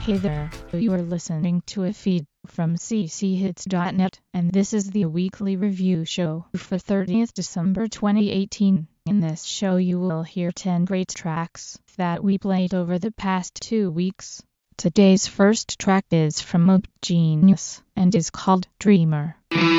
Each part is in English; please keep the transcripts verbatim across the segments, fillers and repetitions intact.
Hey there, you are listening to a feed from c c hits dot net, and this is the weekly review show for thirtieth December twenty eighteen. In this show you will hear ten great tracks that we played over the past two weeks. Today's first track is from Mope Genius and is called Dreamer.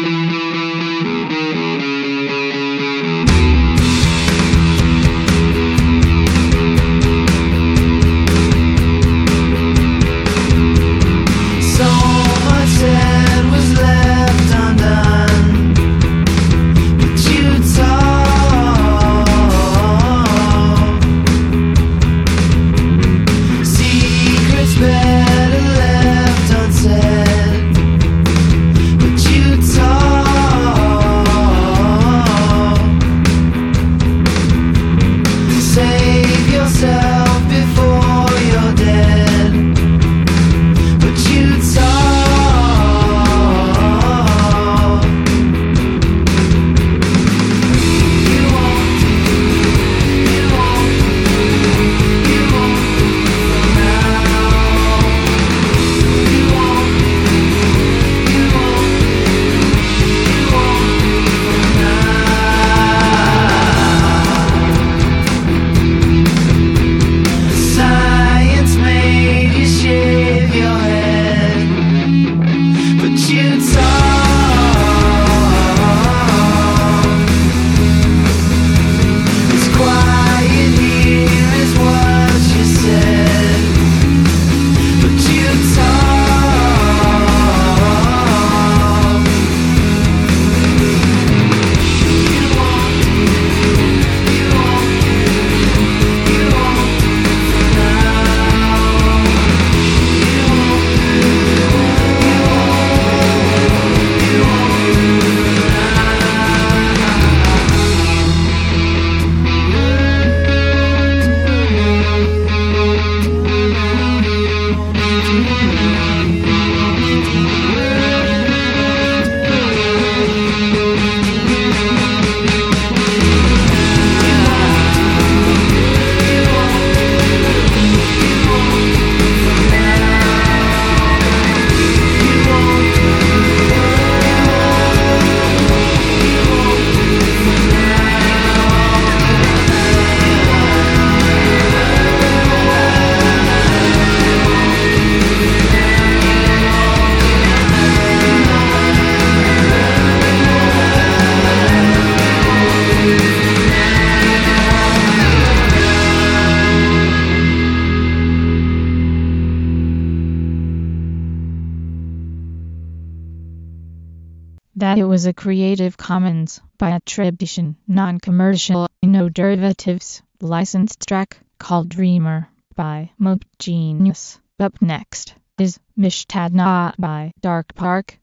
That it was a Creative Commons by attribution, non-commercial, no derivatives, licensed track called Dreamer by Mope Genius. Up next is Mishtadna by Dark Park.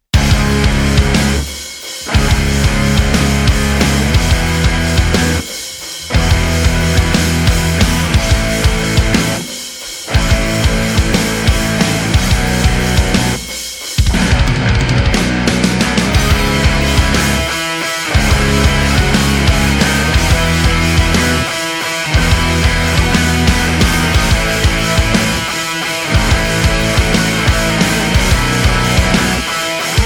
We'll be right back.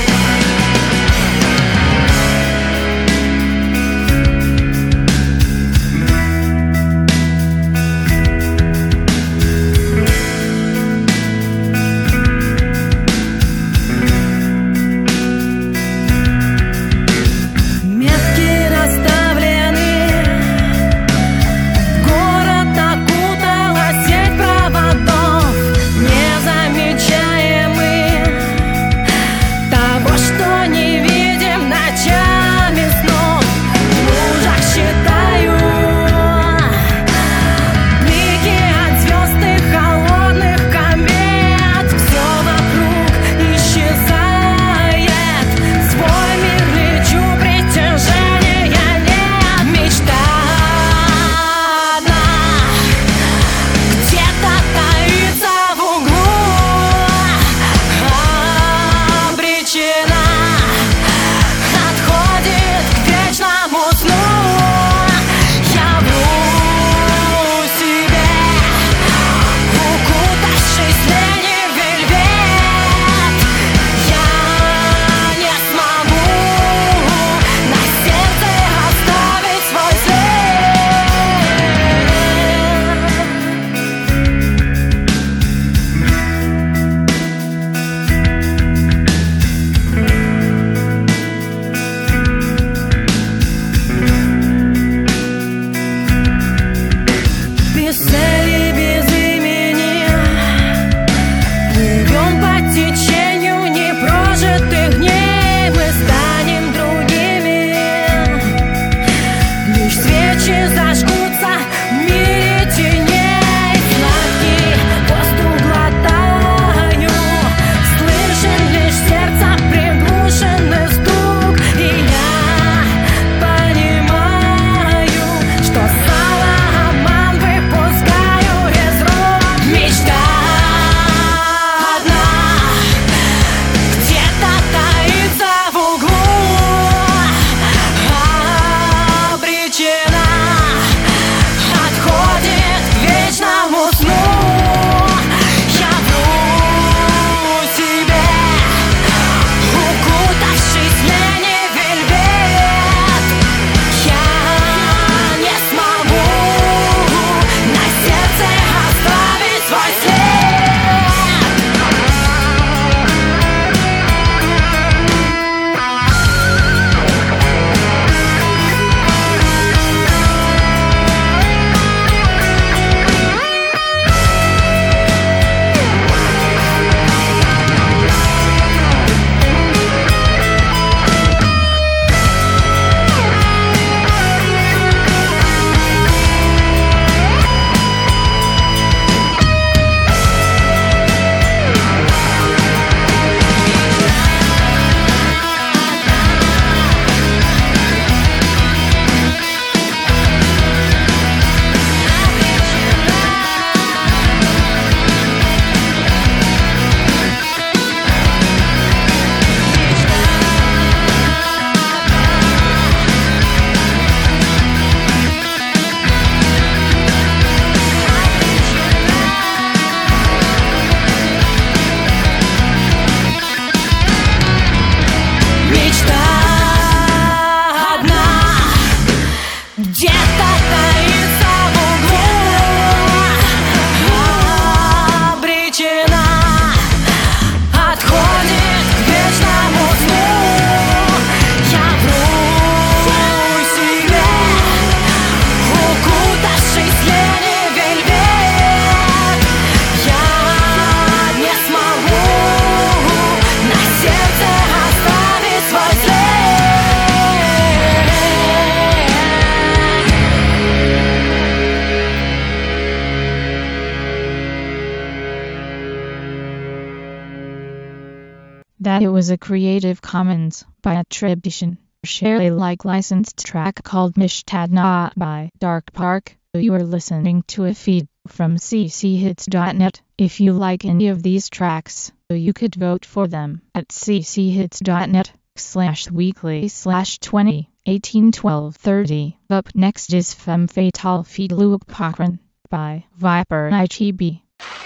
That it was a Creative Commons by attribution, share Alike licensed track called Mishtadna by Dark Park. You are listening to a feed from c c hits dot net. If you like any of these tracks, you could vote for them at c c hits dot net slash weekly slash twenty eighteen twelve thirty. Up next is Femme Fatale feat. Luke Cochran by Viper I T B.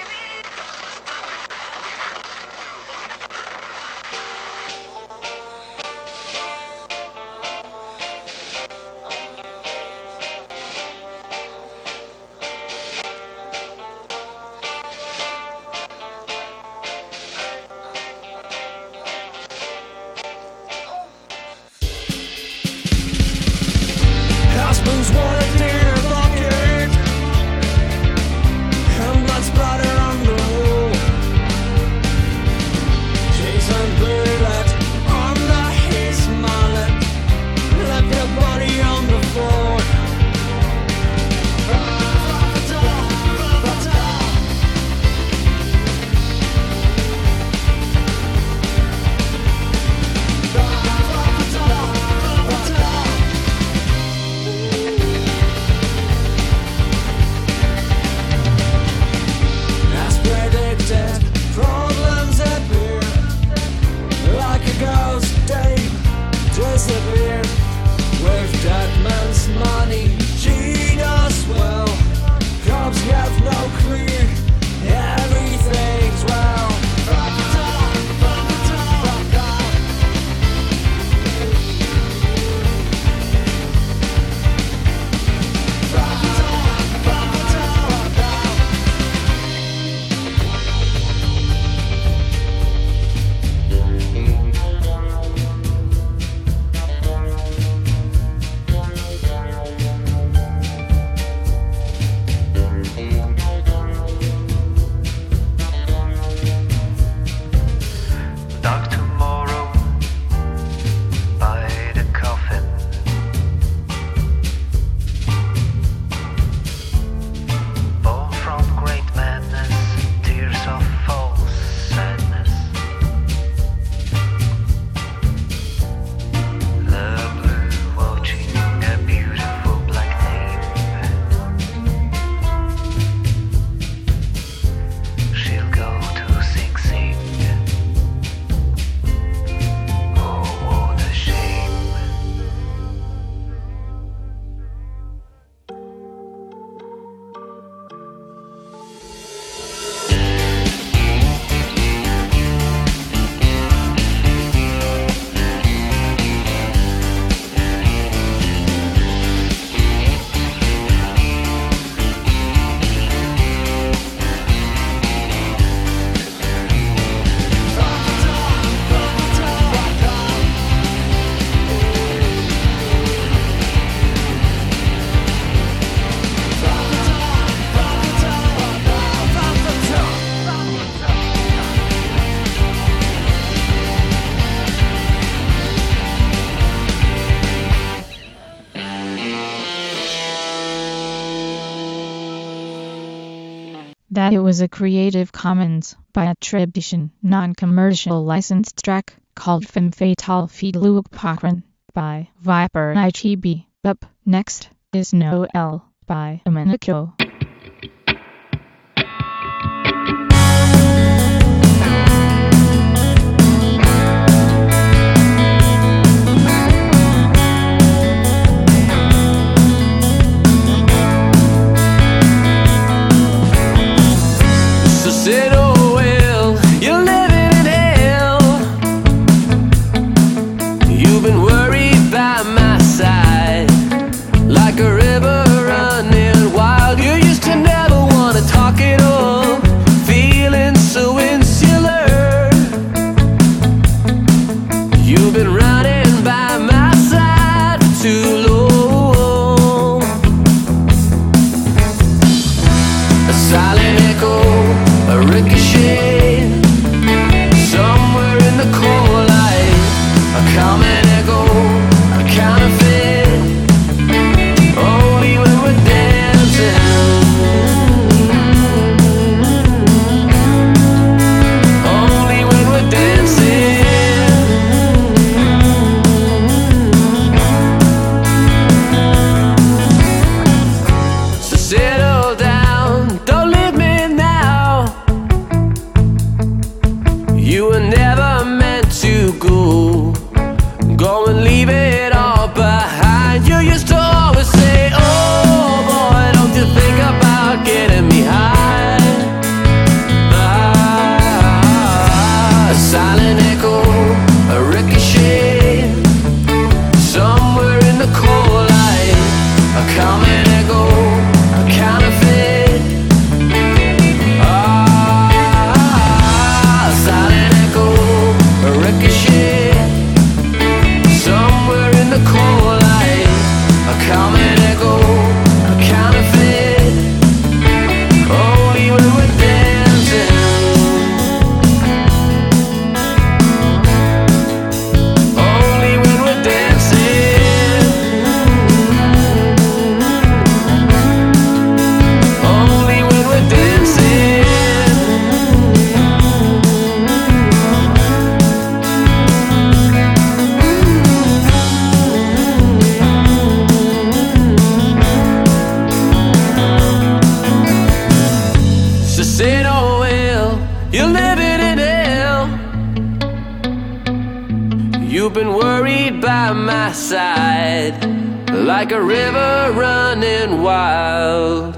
Husbands want a deer bucket, and blood splatter on the wall. Jason bullet under his mullet, left your body on the floor. Problems appear like a ghost day disappeared with that man's money. She does well, cops have no clue, everything's well. Dark tomorrow by the coffin, born from great madness, tears of false sadness. The blue watching a beautiful black name. She'll go to Sing Sing. Oh, what a shame. That it was a Creative Commons by attribution, non-commercial licensed track called Femme Fatale feat. Luke Cochran by Viper I T B. Up next is Noel by Domenico. So said, oh well, you're living in hell. You've been worried by my side, like a river running wild. You You've been worried by my side, like a river running wild.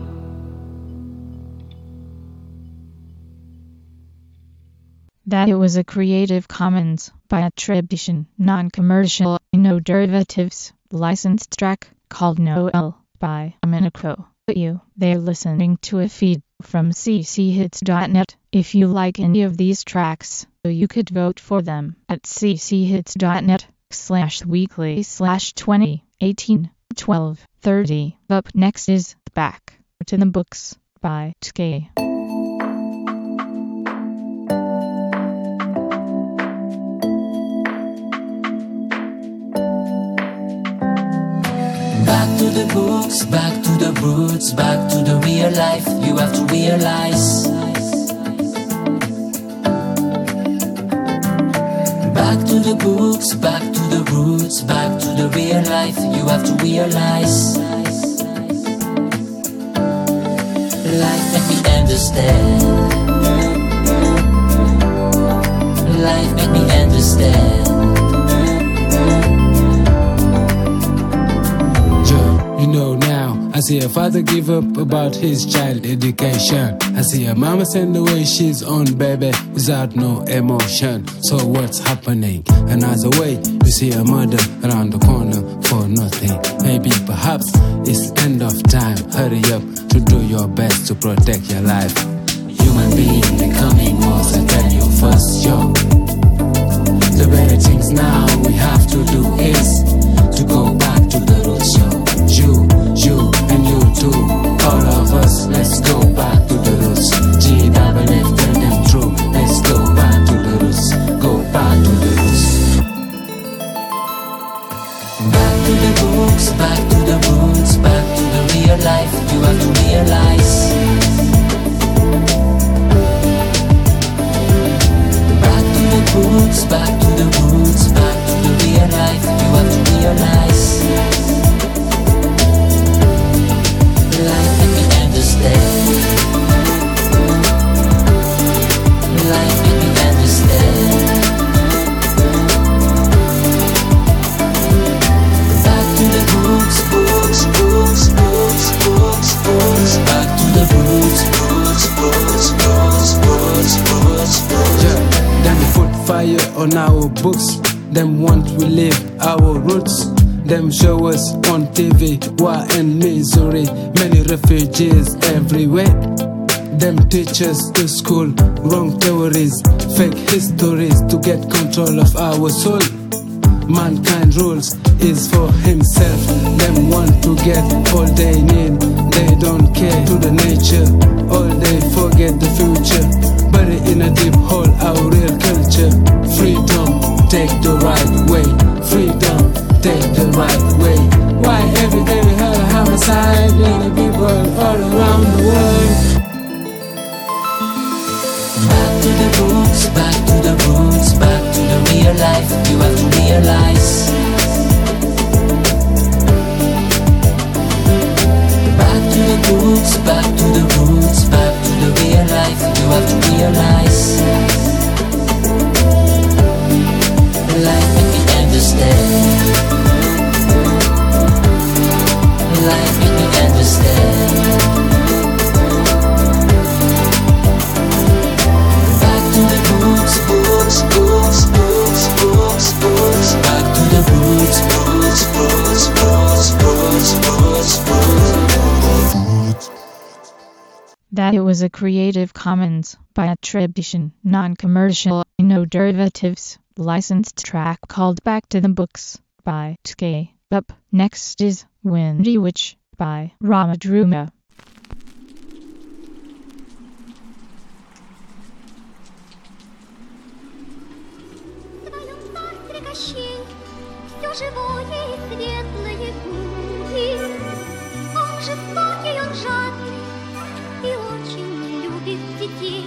That it was a Creative Commons by attribution, non-commercial, no derivatives, licensed track called Noel by Miniko. You, they're listening to a feed from c c hits dot net. If you like any of these tracks, you could vote for them at c c hits dot net slash weekly slash twenty eighteen twelve thirty. Up next is Back to the Books by T K. Back to the books, back to the roots, back to the real life, you have to realize. Back to the books, back to the roots, back to the real life, you have to realize. Life make me understand. Life make me understand. You know now, I see a father give up about his child education. I see a mama send away she's own baby without no emotion. So what's happening? Another way, you see a mother around the corner for nothing. Maybe perhaps it's end of time. Hurry up to do your best to protect your life. Human being becoming more, I tell you first, yo. The better things now we have to do is to go back to the roots, yo. You, you, and you too. All of us, let's go back to the roots. G double F, tell them true. Let's go back to the roots. Go back to the roots. Back to the books, back to the roots, back to the real life. You have to realize. Back to the books, back to the roots, back to the real life. You have to realize. Life make me understand. Life make me understand. Back to the roots, books, books, books, books, books. Back to the roots, books, books, books, books, books, books. Yeah, them put fire on our books. Them want we live our roots. Them show us on T V war and misery. Many refugees everywhere. Them teach us to school wrong theories, fake histories to get control of our soul. Mankind rules is for himself. Them want to get all they need. They don't care to the nature. All they forget the future. Buried in a deep hole, our real culture. Freedom, take the right way. Freedom, take the right way. Why every day we have a homicide in the people all around the world? Back to the books, back to the roots, back to the real life. You have to realize. Back to the books, back to the roots, back to the real life. You have to realize. Life make me understand. Life make me understand. Back to the roots, books, books, books, books, books. Back to the roots, books, books, books, books, books, books. That it was a Creative Commons by attribution, non-commercial, no derivatives, licensed track called Back to the Books by T K. Up next is Windy Witch by Ramadruma. Все живое и светлое будет. Он жестокий, он жадный и очень не любит детей.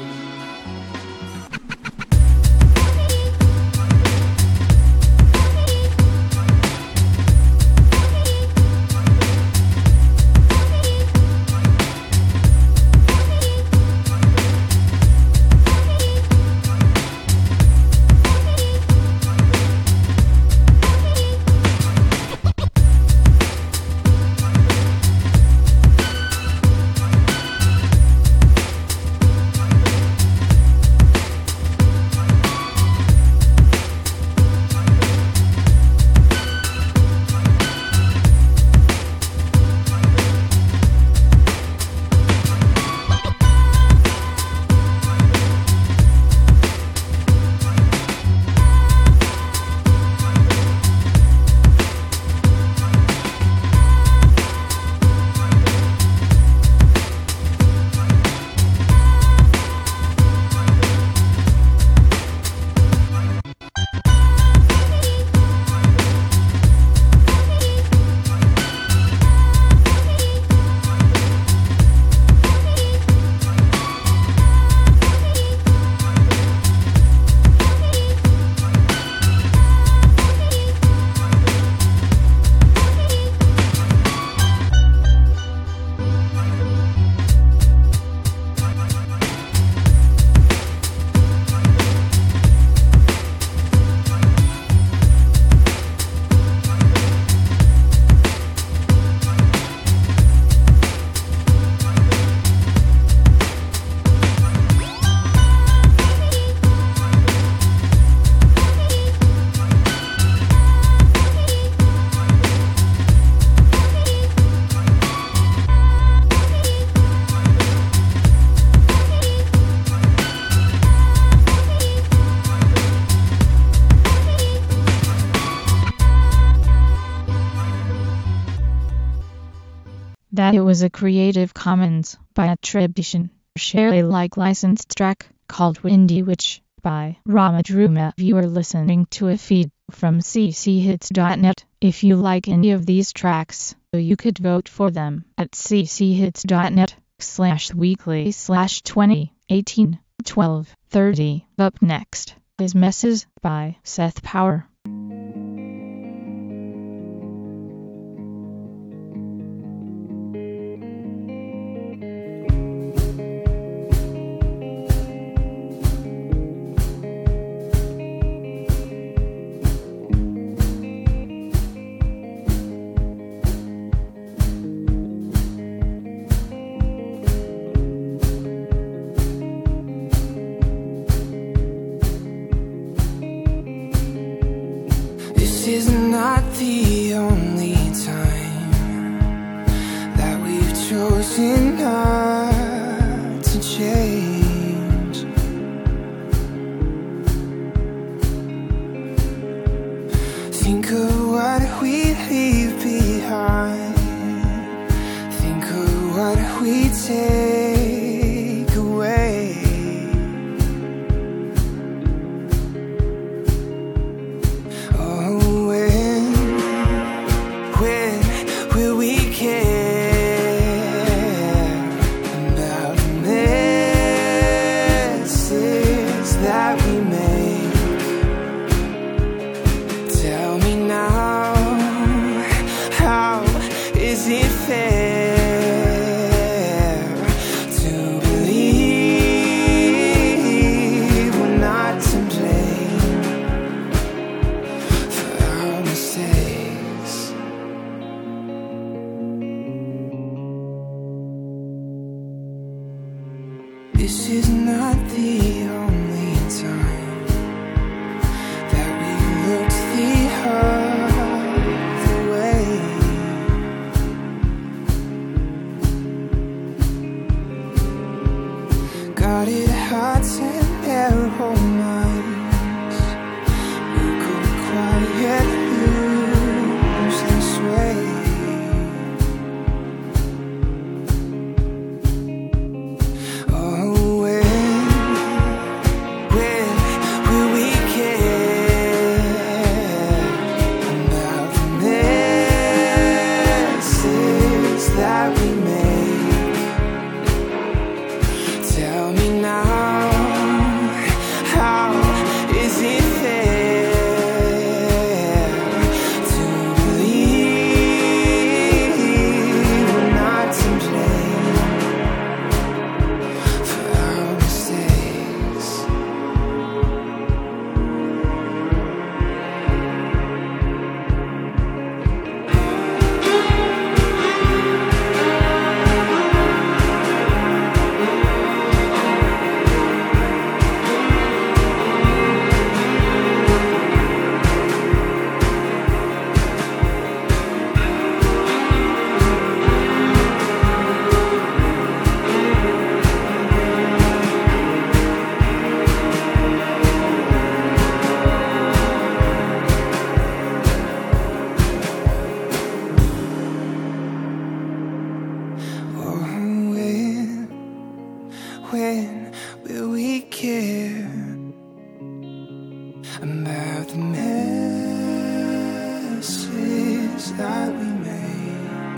That it was a Creative Commons by attribution, share Alike licensed track called Windy Witch by Ramadruma. You are listening to a feed from c c hits dot net. If you like any of these tracks, you could vote for them at c c hits dot net slash weekly slash twenty eighteen twelve thirty. Up next is Messes by Seth Power. This is not the only time that we've chosen not to change. Think of what we leave behind. Think of what we take away. This is not the only time that we looked the other way. Guarded hearts and narrow minds, we could quiet lose this way. When will we care about the messes that we make?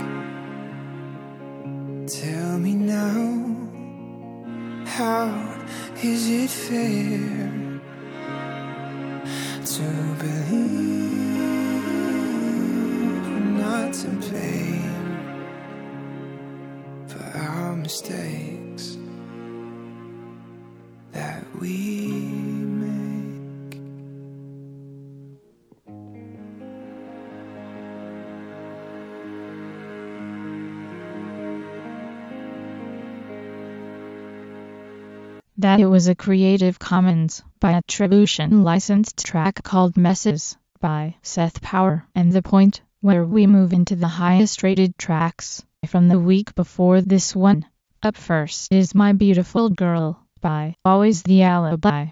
Tell me now, how is it fair to believe we're not to blame for our mistakes that we make? That it was a Creative Commons by attribution licensed track called Messes by Seth Power, and the point where we move into the highest rated tracks from the week before this one. Up first is My Beautiful Girl by Always the Alibi.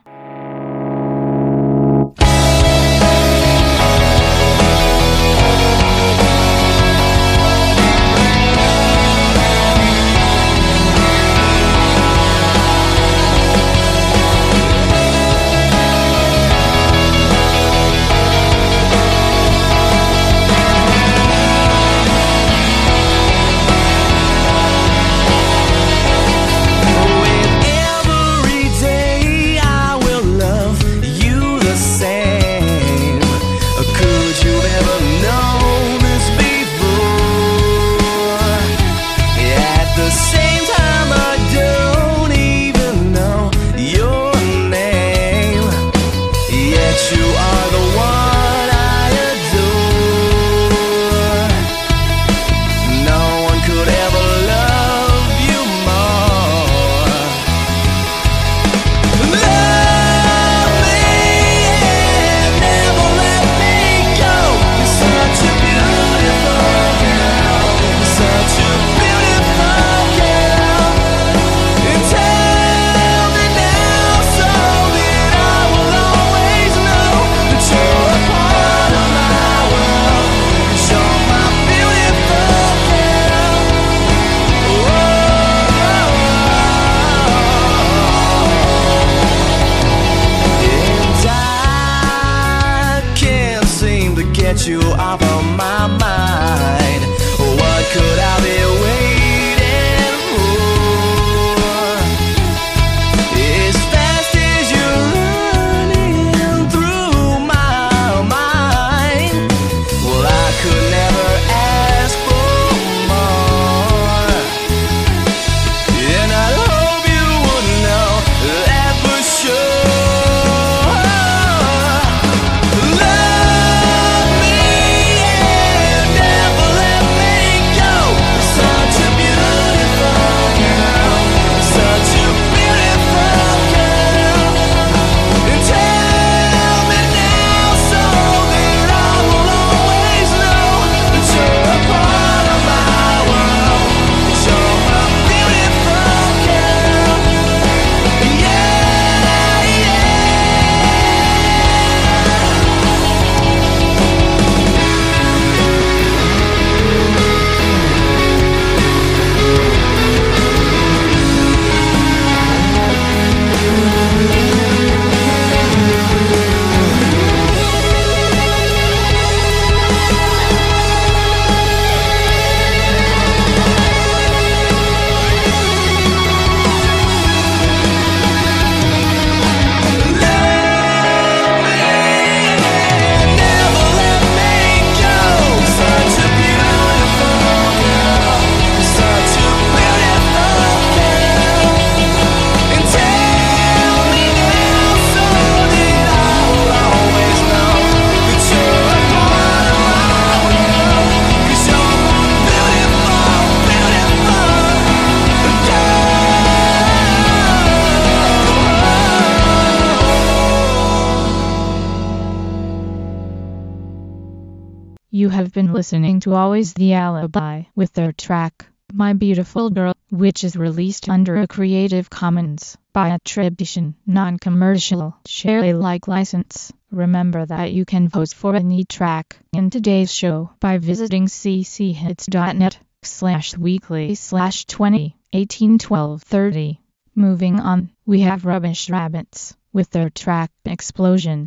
You have been listening to Always the Alibi with their track, My Beautiful Girl, which is released under a Creative Commons by attribution, non-commercial, share Alike license. Remember that you can vote for any track in today's show by visiting cchits.net slash weekly slash 20 18 12 30. Moving on, we have Rubbish Rabbits with their track Explosion.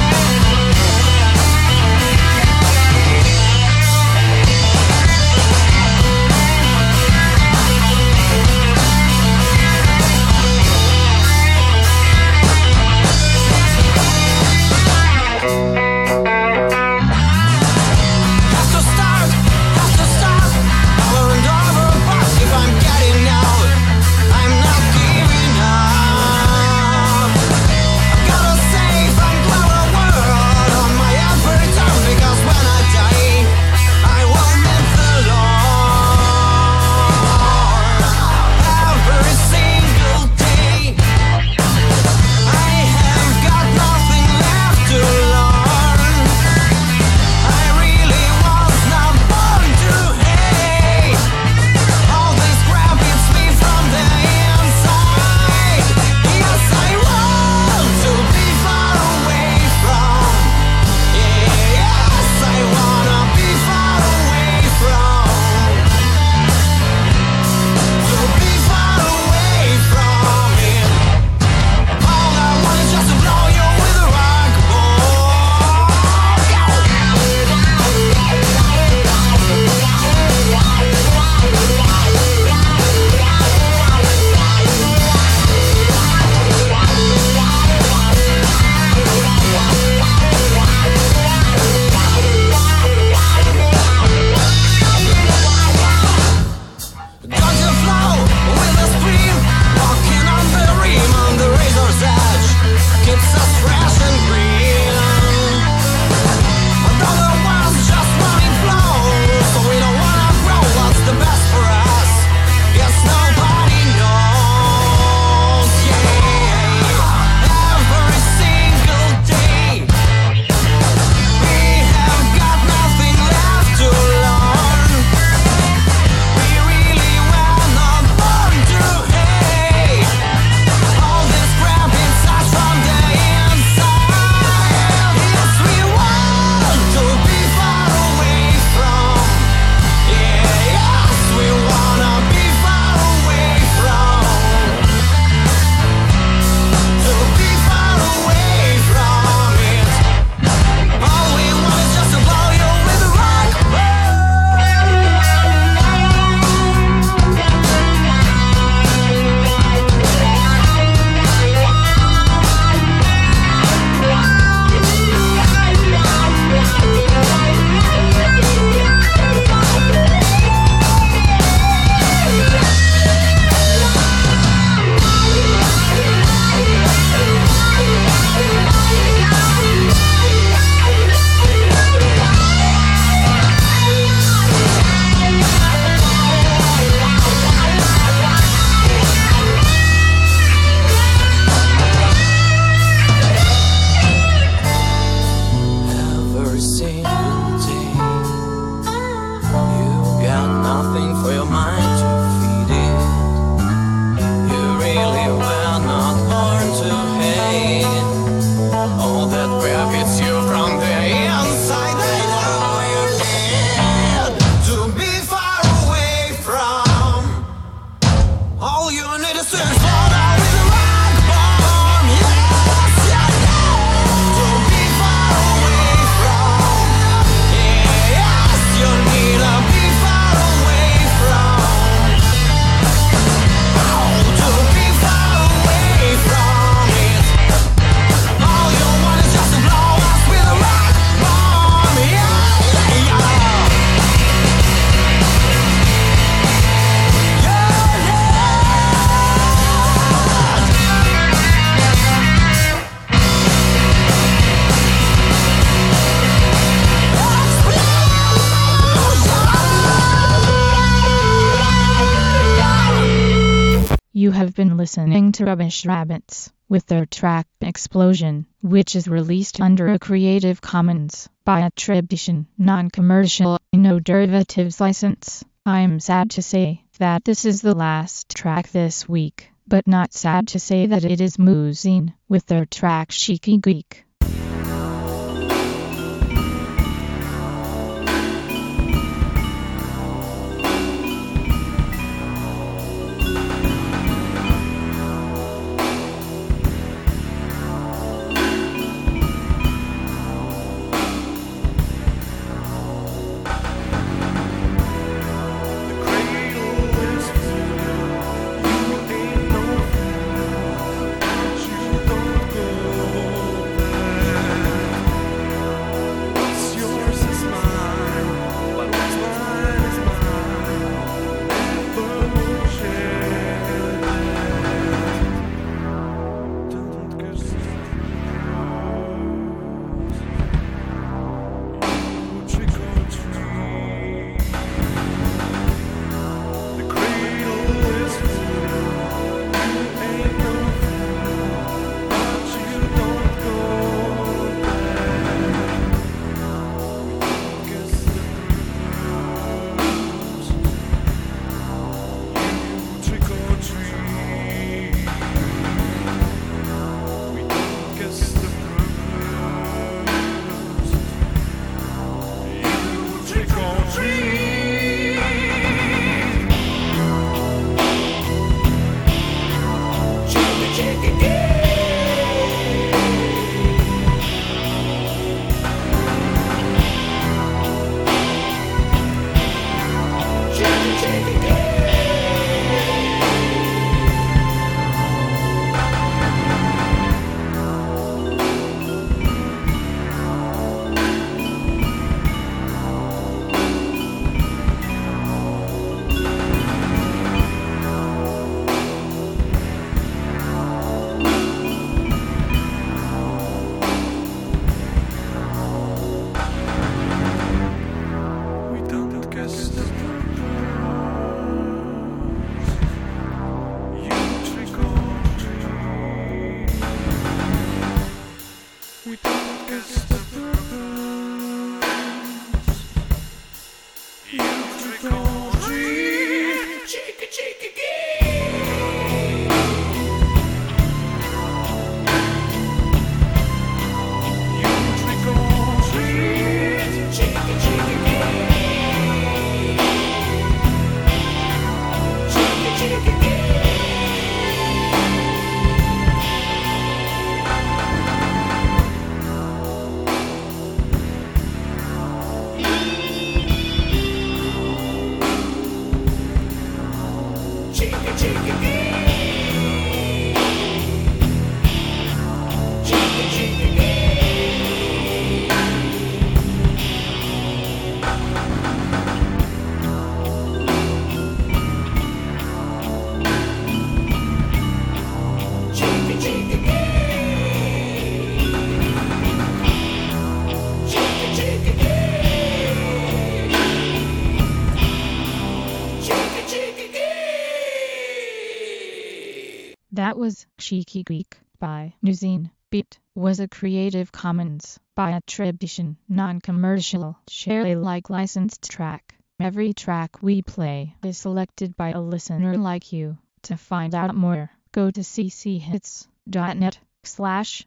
Explosion. have been listening to Rubbish Rabbits with their track Explosion, which is released under a Creative Commons by attribution, non-commercial, no derivatives license. I'm sad to say that this is the last track this week, but not sad to say that it is Moozine with their track Cheeky Geek. That was Cheeky Geek by Moozine. Beat was a Creative Commons by attribution, non-commercial, share Alike licensed track. Every track we play is selected by a listener like you. To find out more, go to cchits.net slash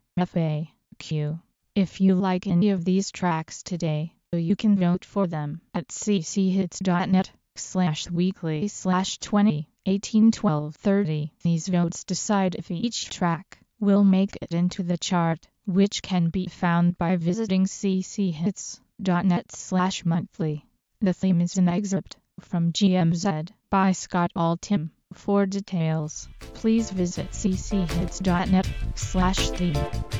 FAQ. If you like any of these tracks today, you can vote for them at cchits.net slash weekly slash 20 18 12 30. These votes decide if each track will make it into the chart, which can be found by visiting cchits.net slash monthly. The theme is an excerpt from G M Z by Scott Altham. For details, please visit cchits.net slash theme.